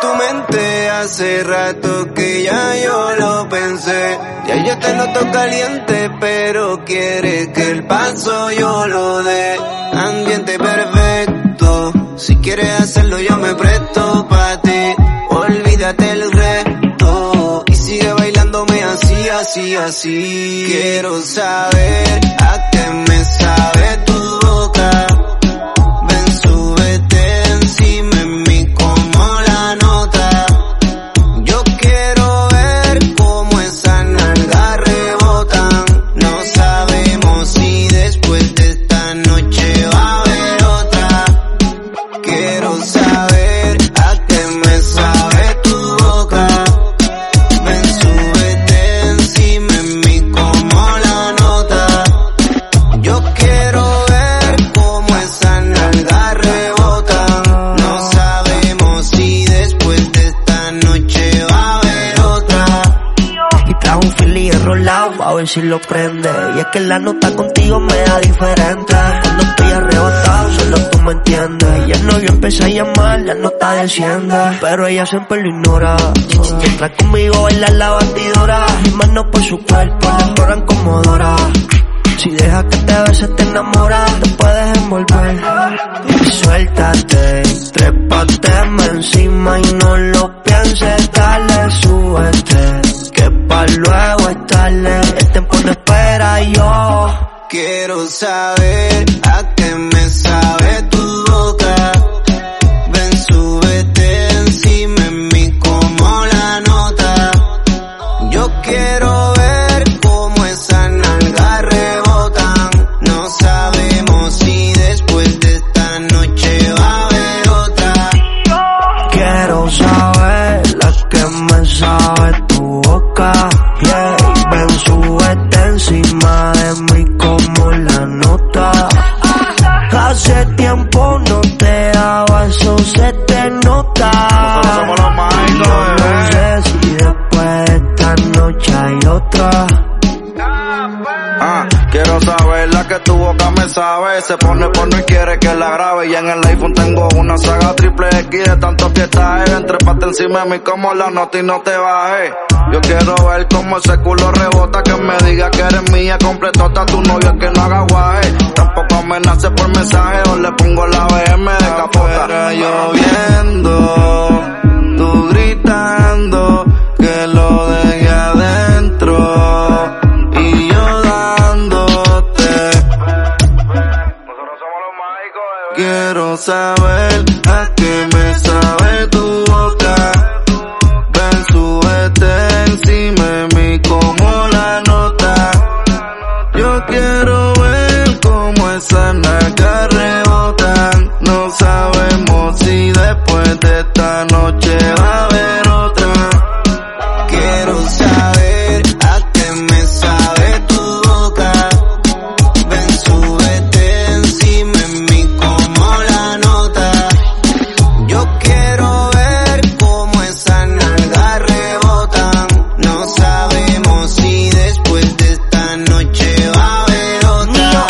tu mente, hace rato que ya yo lo pensé. Ya yo te noto caliente, pero quiere que el paso yo lo dé. Ambiente perfecto, si quieres hacerlo yo me presto pa' ti. Olvídate el resto y sigue bailándome así, así, así. Quiero saber a qué me sabe tu boca. Ven, súbete encima de mí como la nota. Yo quiero ver cómo esas nalgas rebotan. No sabemos si después de esta noche va a haber otra. Quiero saber a qué me sabe tu boca. Ven, súbete encima de mí como la nota. Yo quiero ver cómo esas nalgas rebotan. No sabemos si después de esta noche va a haber otra. Y trajo un Philly enrolado a ver si lo prende. Y es que la nota contigo me da diferente. Cuando estoy arrebatado, solo tú me entiendes. Y el novio empieza a llamar, la nota desciende, pero ella siempre lo ignora. Entra conmigo, baila la batidora. Mis manos por su cuerpo, la exploran como Dora. Si dejas que te beses te enamoras, te puedes envolver. Suéltate, trépate encima y no lo pienses. Dale, súbete, que pa' luego es tarde. El tiempo no espera y yo quiero saber a qué me sabe tu boca. Ven, súbete encima de mí como la nota. Yo quiero ver cómo esas nalgas rebotan. No sabemos si después de esta noche va a haber otra. quiero saber a qué me sabe tu boca. Yeah. Ven, súbete encima de mí como la nota. Hace tiempo no te daba, eso se te nota. Nosotros somos los mágicos, no sé si después de esta noche hay otra. Quiero saber la que tu boca me sabe. Se pone porno y quiere que la grabe. Y en el iPhone tengo una saga triple X de tantos fiestajes. Entrépate encima de mí como la nota y no te bajes. Yo quiero ver cómo ese culo rebota. Que me diga que eres mía, completota. Tu novio que no haga guaje. Tampoco amenace por mensaje o le pongo la BM de capota. Afuera lloviendo, tú gritando que lo deje adentro. Y yo dándote. Nosotros somos los mágicos, bebé. Quiero saber a qué me sabe tu boca. Ven, súbete encima de mí como la nota. Yo quiero ver cómo esas nalgas rebotan. No sabemos si después de esta noche va a haber otra. Quiero saber a qué me sabe tu boca. Ven, súbete encima de mí como la nota. Yo quiero ver cómo esas nalgas rebotan. No sabemos si después de esta noche va a haber otra.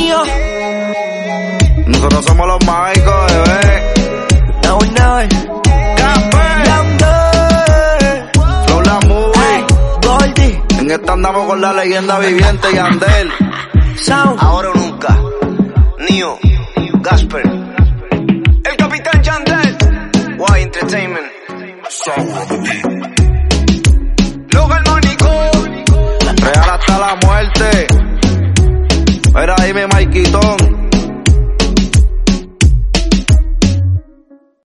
Nosotros somos los mágicos, bebé. Now we know it. Flow la movie. Goldie, En esta andamos con la leyenda viviente Yandel. Sound. Ahora o nunca. Neo, Gasper, el Capitán Yandel, Y Entertainment, Logan Mónico. Real hasta la muerte. Mira ahí mi Maikito.